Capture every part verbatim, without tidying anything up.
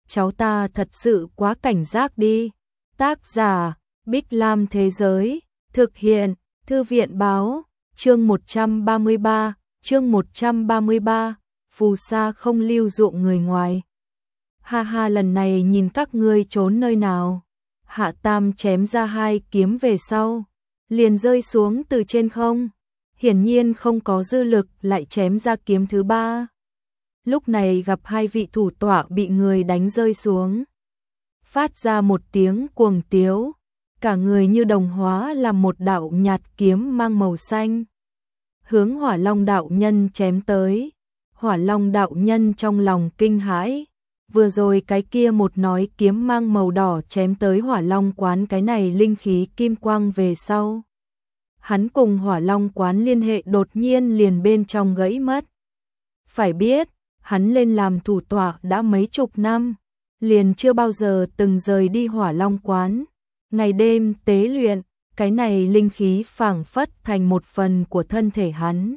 cháu ta thật sự quá cảnh giác đi. Tác giả, Bích Lam Thế Giới, thực hiện, Thư viện Báo, chương một trăm ba mươi ba, chương một trăm ba mươi ba, phù sa không lưu dụng người ngoài. Ha ha, lần này nhìn các ngươi trốn nơi nào. Hạ Tam chém ra hai kiếm về sau, liền rơi xuống từ trên không, hiển nhiên không có dư lực lại chém ra kiếm thứ ba. Lúc này gặp hai vị thủ tọa bị người đánh rơi xuống, phát ra một tiếng cuồng tiếu, cả người như đồng hóa làm một đạo nhạt kiếm mang màu xanh, hướng Hỏa Long đạo nhân chém tới. Hỏa Long đạo nhân trong lòng kinh hãi, vừa rồi cái kia một nói kiếm mang màu đỏ chém tới Hỏa Long quán cái này linh khí kim quang về sau, hắn cùng Hỏa Long quán liên hệ đột nhiên liền bên trong gãy mất. Phải biết, hắn lên làm thủ tọa đã mấy chục năm, liền chưa bao giờ từng rời đi Hỏa Long quán, ngày đêm tế luyện, cái này linh khí phảng phất thành một phần của thân thể hắn.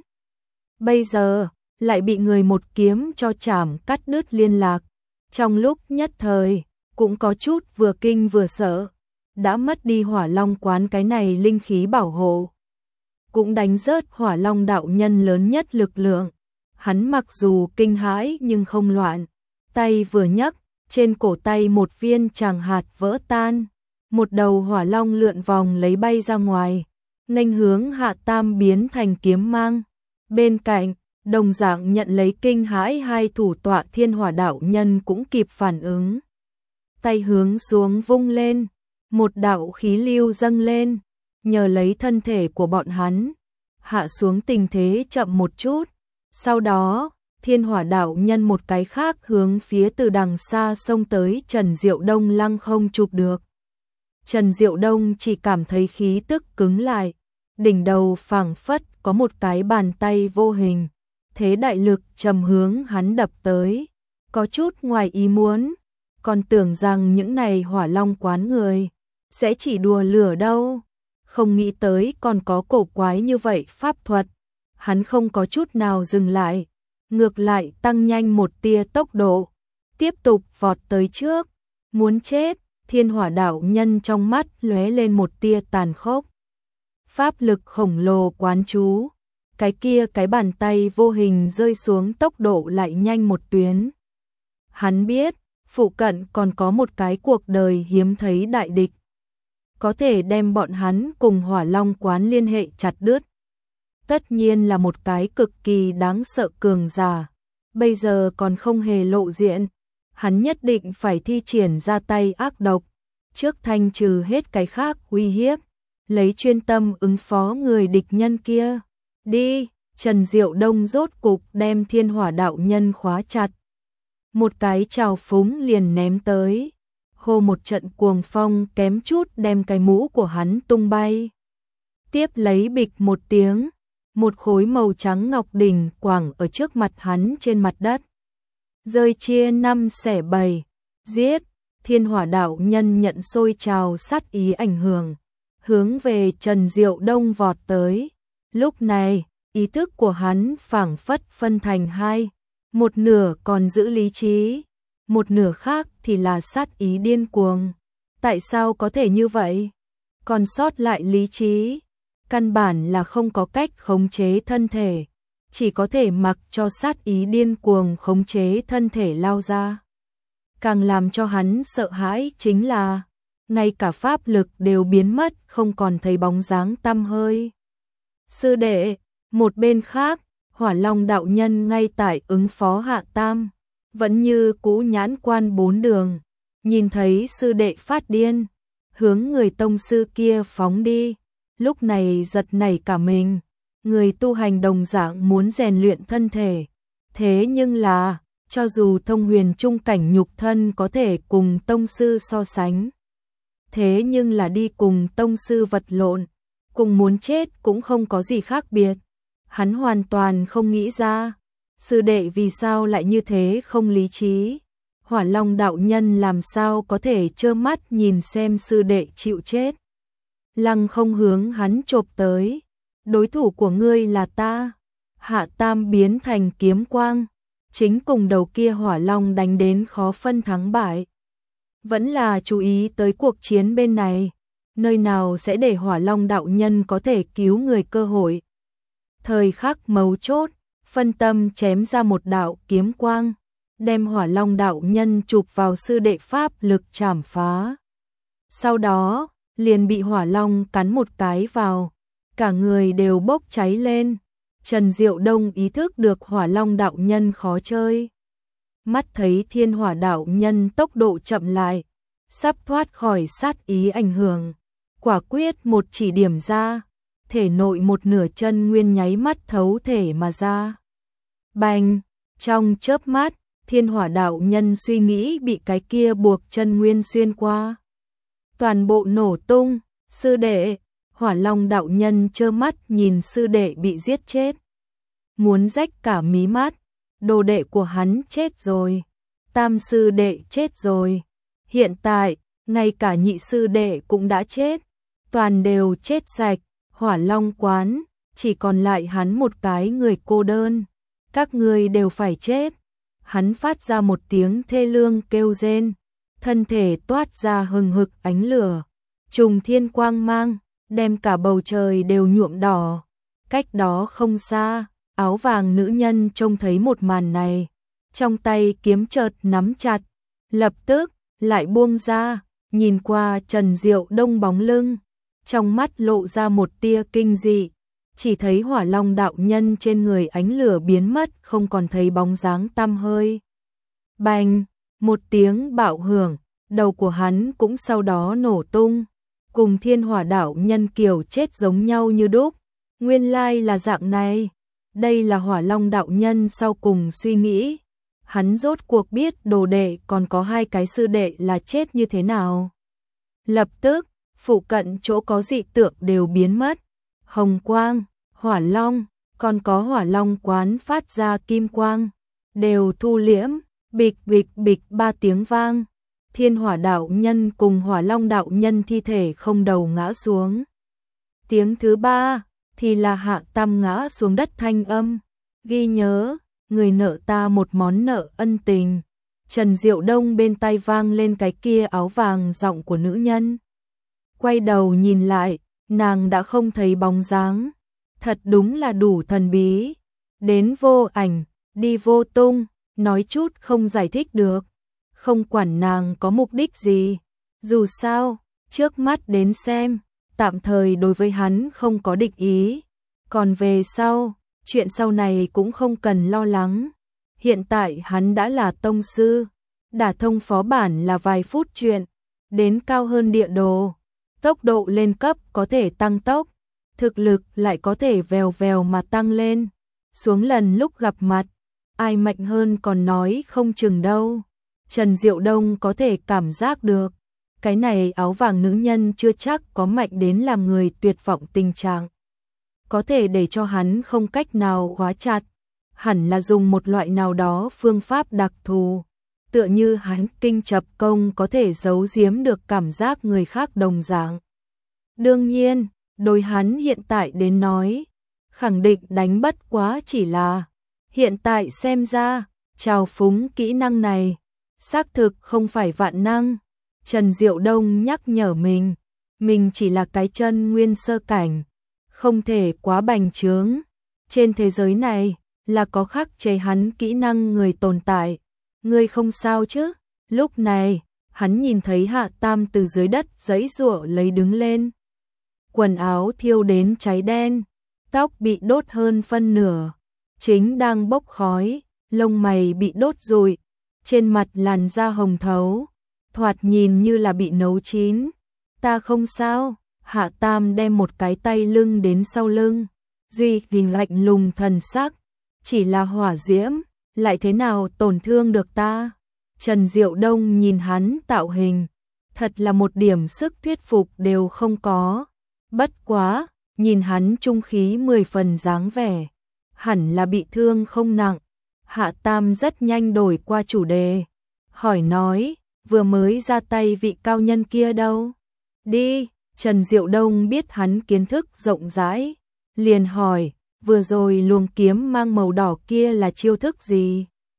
Bây giờ, lại bị người một kiếm cho chảm cắt đứt liên lạc, trong lúc nhất thời, cũng có chút vừa kinh vừa sợ, đã mất đi Hỏa Long quán cái này linh khí bảo hộ, cũng đánh rớt Hỏa Long đạo nhân lớn nhất lực lượng. Hắn mặc dù kinh hãi nhưng không loạn, tay vừa nhấc, trên cổ tay một viên tràng hạt vỡ tan, một đầu hỏa long lượn vòng lấy bay ra ngoài, nghênh hướng Hạ Tam biến thành kiếm mang. Bên cạnh, đồng dạng nhận lấy kinh hãi hai thủ tọa Thiên Hỏa đạo nhân cũng kịp phản ứng. Tay hướng xuống vung lên, một đạo khí lưu dâng lên, nhờ lấy thân thể của bọn hắn, hạ xuống tình thế chậm một chút. Sau đó, Thiên Hỏa đạo nhân một cái khác hướng phía từ đằng xa xông tới Trần Diệu Đông lăng không chụp được. Trần Diệu Đông chỉ cảm thấy khí tức cứng lại, đỉnh đầu phảng phất có một cái bàn tay vô hình, thế đại lực trầm hướng hắn đập tới, có chút ngoài ý muốn, còn tưởng rằng những này Hỏa Long quán người sẽ chỉ đùa lửa đâu, không nghĩ tới còn có cổ quái như vậy pháp thuật. Hắn không có chút nào dừng lại, ngược lại tăng nhanh một tia tốc độ, tiếp tục vọt tới trước, muốn chết. Thiên Hỏa đạo nhân trong mắt lóe lên một tia tàn khốc. Pháp lực khổng lồ quán chú, cái kia cái bàn tay vô hình rơi xuống tốc độ lại nhanh một tuyến. Hắn biết, phụ cận còn có một cái cuộc đời hiếm thấy đại địch, có thể đem bọn hắn cùng Hỏa Long quán liên hệ chặt đứt. Tất nhiên là một cái cực kỳ đáng sợ cường giả, bây giờ còn không hề lộ diện. Hắn nhất định phải thi triển ra tay ác độc, trước thanh trừ hết cái khác uy hiếp, lấy chuyên tâm ứng phó người địch nhân kia. Đi, Trần Diệu Đông rốt cục đem Thiên Hỏa đạo nhân khóa chặt. Một cái trào phúng liền ném tới, hô một trận cuồng phong kém chút đem cái mũ của hắn tung bay. Tiếp lấy bịch một tiếng, một khối màu trắng ngọc đỉnh quẳng ở trước mặt hắn trên mặt đất, rơi chia năm xẻ bảy, giết. Thiên Hỏa đạo nhân nhận sôi trào sát ý ảnh hưởng, hướng về Trần Diệu Đông vọt tới. Lúc này, ý thức của hắn phảng phất phân thành hai, một nửa còn giữ lý trí, một nửa khác thì là sát ý điên cuồng. Tại sao có thể như vậy? Còn sót lại lý trí, căn bản là không có cách khống chế thân thể, chỉ có thể mặc cho sát ý điên cuồng khống chế thân thể lao ra. Càng làm cho hắn sợ hãi chính là, ngay cả pháp lực đều biến mất, không còn thấy bóng dáng tăm hơi. Sư đệ, một bên khác, Hỏa Long đạo nhân ngay tại ứng phó Hạ Tam, vẫn như cũ nhãn quan bốn đường, nhìn thấy sư đệ phát điên, hướng người tông sư kia phóng đi, lúc này giật nảy cả mình. Người tu hành đồng dạng muốn rèn luyện thân thể, thế nhưng là, cho dù thông huyền trung cảnh nhục thân có thể cùng tông sư so sánh, thế nhưng là đi cùng tông sư vật lộn, cùng muốn chết cũng không có gì khác biệt. Hắn hoàn toàn không nghĩ ra, sư đệ vì sao lại như thế không lý trí. Hỏa Long đạo nhân làm sao có thể trơ mắt nhìn xem sư đệ chịu chết. Lăng không hướng hắn chộp tới, đối thủ của ngươi là ta. Hạ Tam biến thành kiếm quang, chính cùng đầu kia hỏa long đánh đến khó phân thắng bại. Vẫn là chú ý tới cuộc chiến bên này, nơi nào sẽ để hỏa long đạo nhân có thể cứu người cơ hội. Thời khắc mấu chốt, phân tâm chém ra một đạo kiếm quang, đem hỏa long đạo nhân chụp vào sư đệ pháp lực chảm phá. Sau đó, liền bị hỏa long cắn một cái vào, cả người đều bốc cháy lên. Trần Diệu Đông ý thức được hỏa long đạo nhân khó chơi. Mắt thấy thiên hỏa đạo nhân tốc độ chậm lại, sắp thoát khỏi sát ý ảnh hưởng. Quả quyết một chỉ điểm ra, thể nội một nửa chân nguyên nháy mắt thấu thể mà ra. Bành, trong chớp mắt, thiên hỏa đạo nhân suy nghĩ bị cái kia buộc chân nguyên xuyên qua. Toàn bộ nổ tung, sư đệ, hỏa long đạo nhân trơ mắt nhìn sư đệ bị giết chết. Muốn rách cả mí mắt, đồ đệ của hắn chết rồi, tam sư đệ chết rồi. Hiện tại, ngay cả nhị sư đệ cũng đã chết, toàn đều chết sạch, hỏa long quán, chỉ còn lại hắn một cái người cô đơn. Các ngươi đều phải chết. Hắn phát ra một tiếng thê lương kêu rên, thân thể toát ra hừng hực ánh lửa, trùng thiên quang mang, đem cả bầu trời đều nhuộm đỏ. Cách đó không xa, áo vàng nữ nhân trông thấy một màn này, trong tay kiếm chợt nắm chặt, lập tức lại buông ra, nhìn qua Trần Diệu Đông bóng lưng, trong mắt lộ ra một tia kinh dị, chỉ thấy hỏa long đạo nhân trên người ánh lửa biến mất, không còn thấy bóng dáng tăm hơi. Bành, một tiếng bạo hưởng, đầu của hắn cũng sau đó nổ tung, cùng thiên hỏa đạo nhân kiểu chết giống nhau như đúc. Nguyên lai là dạng này, đây là hỏa long đạo nhân sau cùng suy nghĩ. Hắn rốt cuộc biết đồ đệ còn có hai cái sư đệ là chết như thế nào. Lập tức, phụ cận chỗ có dị tượng đều biến mất. Hồng quang, hỏa long, còn có hỏa long quán phát ra kim quang, đều thu liễm, bịch bịch bịch ba tiếng vang. Thiên hỏa đạo nhân cùng hỏa long đạo nhân thi thể không đầu ngã xuống. Tiếng thứ ba thì là Hạ Tam ngã xuống đất thanh âm, ghi nhớ, người nợ ta một món nợ ân tình. Trần Diệu Đông bên tai vang lên cái kia áo vàng giọng của nữ nhân. Quay đầu nhìn lại, nàng đã không thấy bóng dáng. Thật đúng là đủ thần bí, đến vô ảnh, đi vô tung, nói chút không giải thích được. Không quản nàng có mục đích gì, dù sao, trước mắt đến xem, tạm thời đối với hắn không có địch ý. Còn về sau, chuyện sau này cũng không cần lo lắng. Hiện tại hắn đã là tông sư, đả thông phó bản là vài phút chuyện, đến cao hơn địa đồ, tốc độ lên cấp có thể tăng tốc, thực lực lại có thể vèo vèo mà tăng lên. Xuống lần lúc gặp mặt, ai mạnh hơn còn nói không chừng đâu. Trần Diệu Đông có thể cảm giác được, cái này áo vàng nữ nhân chưa chắc có mạnh đến làm người tuyệt vọng tình trạng. Có thể để cho hắn không cách nào khóa chặt, hẳn là dùng một loại nào đó phương pháp đặc thù, tựa như hắn kinh chập công có thể giấu giếm được cảm giác người khác đồng dạng. Đương nhiên, đối hắn hiện tại đến nói, khẳng định đánh bất quá chỉ là, hiện tại xem ra, trào phúng kỹ năng này, xác thực không phải vạn năng. Trần Diệu Đông nhắc nhở mình, mình chỉ là cái chân nguyên sơ cảnh, không thể quá bành trướng. Trên thế giới này, là có khắc chế hắn kỹ năng người tồn tại. Ngươi không sao chứ? Lúc này, hắn nhìn thấy Hạ Tam từ dưới đất giãy giụa lấy đứng lên. Quần áo thiêu đến cháy đen, tóc bị đốt hơn phân nửa, chính đang bốc khói, lông mày bị đốt rụi, trên mặt làn da hồng thấu, thoạt nhìn như là bị nấu chín. Ta không sao. Hạ Tam đem một cái tay lưng đến sau lưng, duy vì lạnh lùng thần sắc, chỉ là hỏa diễm, lại thế nào tổn thương được ta. Trần Diệu Đông nhìn hắn tạo hình, thật là một điểm sức thuyết phục đều không có. Bất quá, nhìn hắn trung khí mười phần dáng vẻ, hẳn là bị thương không nặng. Hạ Tam rất nhanh đổi qua chủ đề, hỏi nói, vừa mới ra tay vị cao nhân kia đâu? Đi. Trần Diệu Đông biết hắn kiến thức rộng rãi, liền hỏi, vừa rồi luồng kiếm mang màu đỏ kia là chiêu thức gì?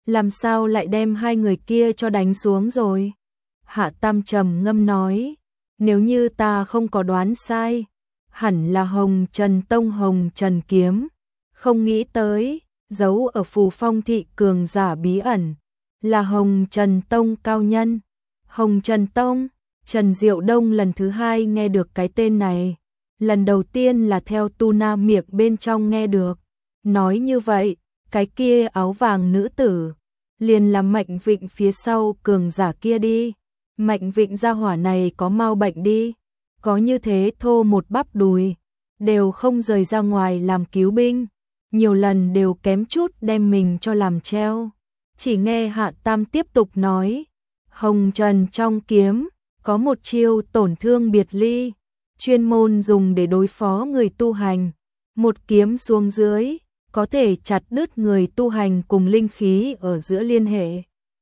làm sao lại đem hai người kia cho đánh xuống rồi? Hạ Tam trầm ngâm nói, nếu như ta không có đoán sai, hẳn là Hồng Trần Tông Hồng Trần Kiếm, không nghĩ tới, giấu ở Phù Phong thị cường giả bí ẩn, là Hồng Trần Tông cao nhân. Hồng Trần Tông, Trần Diệu Đông lần thứ hai nghe được cái tên này, lần đầu tiên là theo Tu Na miệng bên trong nghe được. Nói như vậy, cái kia áo vàng nữ tử, liền là Mạnh Vịnh phía sau cường giả kia đi. Mạnh Vịnh gia hỏa này có mau bệnh đi, có như thế thô một bắp đùi, đều không rời ra ngoài làm cứu binh, nhiều lần đều kém chút đem mình cho làm treo. Chỉ nghe Hạ Tam tiếp tục nói, Hồng Trần trong kiếm, có một chiêu tổn thương biệt ly, chuyên môn dùng để đối phó người tu hành, một kiếm xuống dưới, có thể chặt đứt người tu hành cùng linh khí ở giữa liên hệ.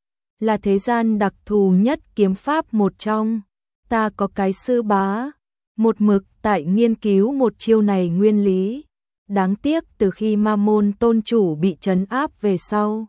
Là thế gian đặc thù nhất kiếm pháp một trong, ta có cái sư bá, một mực tại nghiên cứu một chiêu này nguyên lý. Đáng tiếc từ khi Ma Môn tôn chủ bị trấn áp về sau,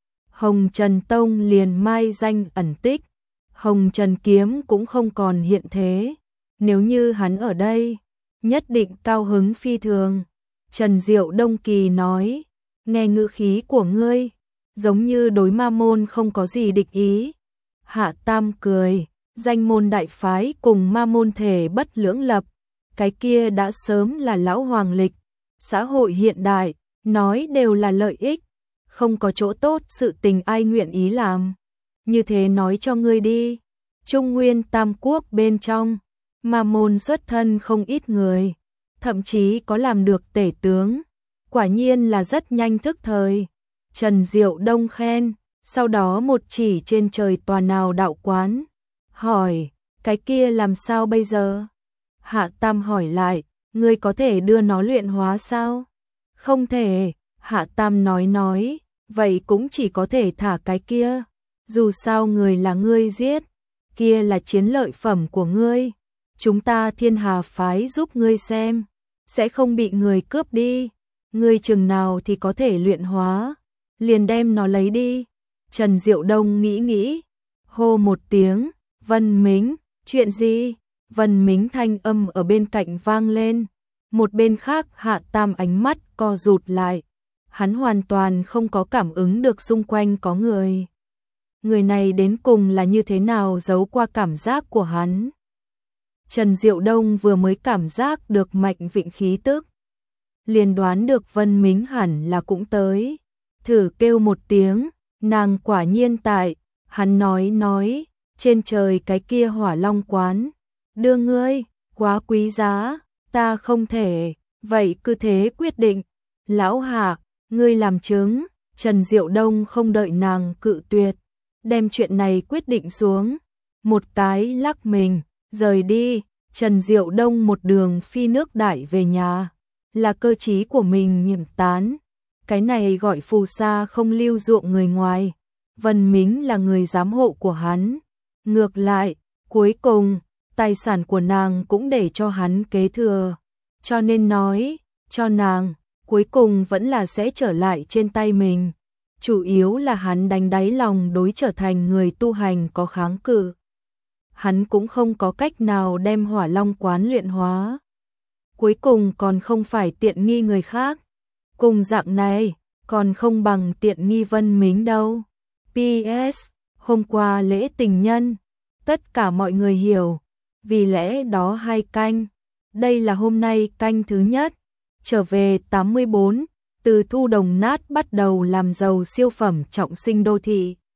Hồng Trần Tông liền mai danh ẩn tích, Hồng Trần Kiếm cũng không còn hiện thế. Nếu như hắn ở đây, nhất định cao hứng phi thường. Trần Diệu Đông Kỳ nói, nghe ngữ khí của ngươi, giống như đối Ma Môn không có gì địch ý. Hạ Tam cười, danh môn đại phái cùng Ma Môn thể bất lưỡng lập, cái kia đã sớm là lão hoàng lịch. Xã hội hiện đại, nói đều là lợi ích, không có chỗ tốt sự tình ai nguyện ý làm. Như thế nói cho ngươi đi, Trung Nguyên Tam Quốc bên trong, Ma Môn xuất thân không ít người, thậm chí có làm được tể tướng, quả nhiên là rất nhanh thức thời. Trần Diệu Đông khen, sau đó một chỉ trên trời tòa nào đạo quán, hỏi, cái kia làm sao bây giờ? Hạ Tam hỏi lại, ngươi có thể đưa nó luyện hóa sao? Không thể, Hạ Tam nói nói, vậy cũng chỉ có thể thả cái kia, dù sao người là ngươi giết, kia là chiến lợi phẩm của ngươi, chúng ta Thiên Hà phái giúp ngươi xem, sẽ không bị người cướp đi, ngươi chừng nào thì có thể luyện hóa, liền đem nó lấy đi. Trần Diệu Đông nghĩ nghĩ, hô một tiếng, Vân Mính, chuyện gì? Vân Mính thanh âm ở bên cạnh vang lên, một bên khác Hạ Tam ánh mắt co rụt lại, hắn hoàn toàn không có cảm ứng được xung quanh có người. Người này đến cùng là như thế nào giấu qua cảm giác của hắn. Trần Diệu Đông vừa mới cảm giác được Mạnh Vịnh khí tức, liền đoán được Vân Mính hẳn là cũng tới, thử kêu một tiếng, nàng quả nhiên tại, hắn nói nói, trên trời cái kia Hỏa Long quán, đưa ngươi, quá quý giá, ta không thể, vậy cứ thế quyết định. Lão Hạ, ngươi làm chứng. Trần Diệu Đông không đợi nàng cự tuyệt, đem chuyện này quyết định xuống, một cái lắc mình, rời đi. Trần Diệu Đông một đường phi nước đại về nhà, là cơ trí của mình nhiễm tán, cái này gọi phù sa không lưu ruộng người ngoài, Vân Mính là người giám hộ của hắn, ngược lại, cuối cùng, tài sản của nàng cũng để cho hắn kế thừa, cho nên nói, cho nàng, cuối cùng vẫn là sẽ trở lại trên tay mình, chủ yếu là hắn đánh đáy lòng đối trở thành người tu hành có kháng cự. Hắn cũng không có cách nào đem Hỏa Long quán luyện hóa. Cuối cùng còn không phải tiện nghi người khác. Cùng dạng này, còn không bằng tiện nghi Vân Mính đâu. pê ét. Hôm qua lễ tình nhân, tất cả mọi người hiểu, vì lẽ đó hai canh. Đây là hôm nay canh thứ nhất. Trở về tám mươi bốn, từ Thu Đồng Nát bắt đầu làm giàu siêu phẩm trọng sinh đô thị.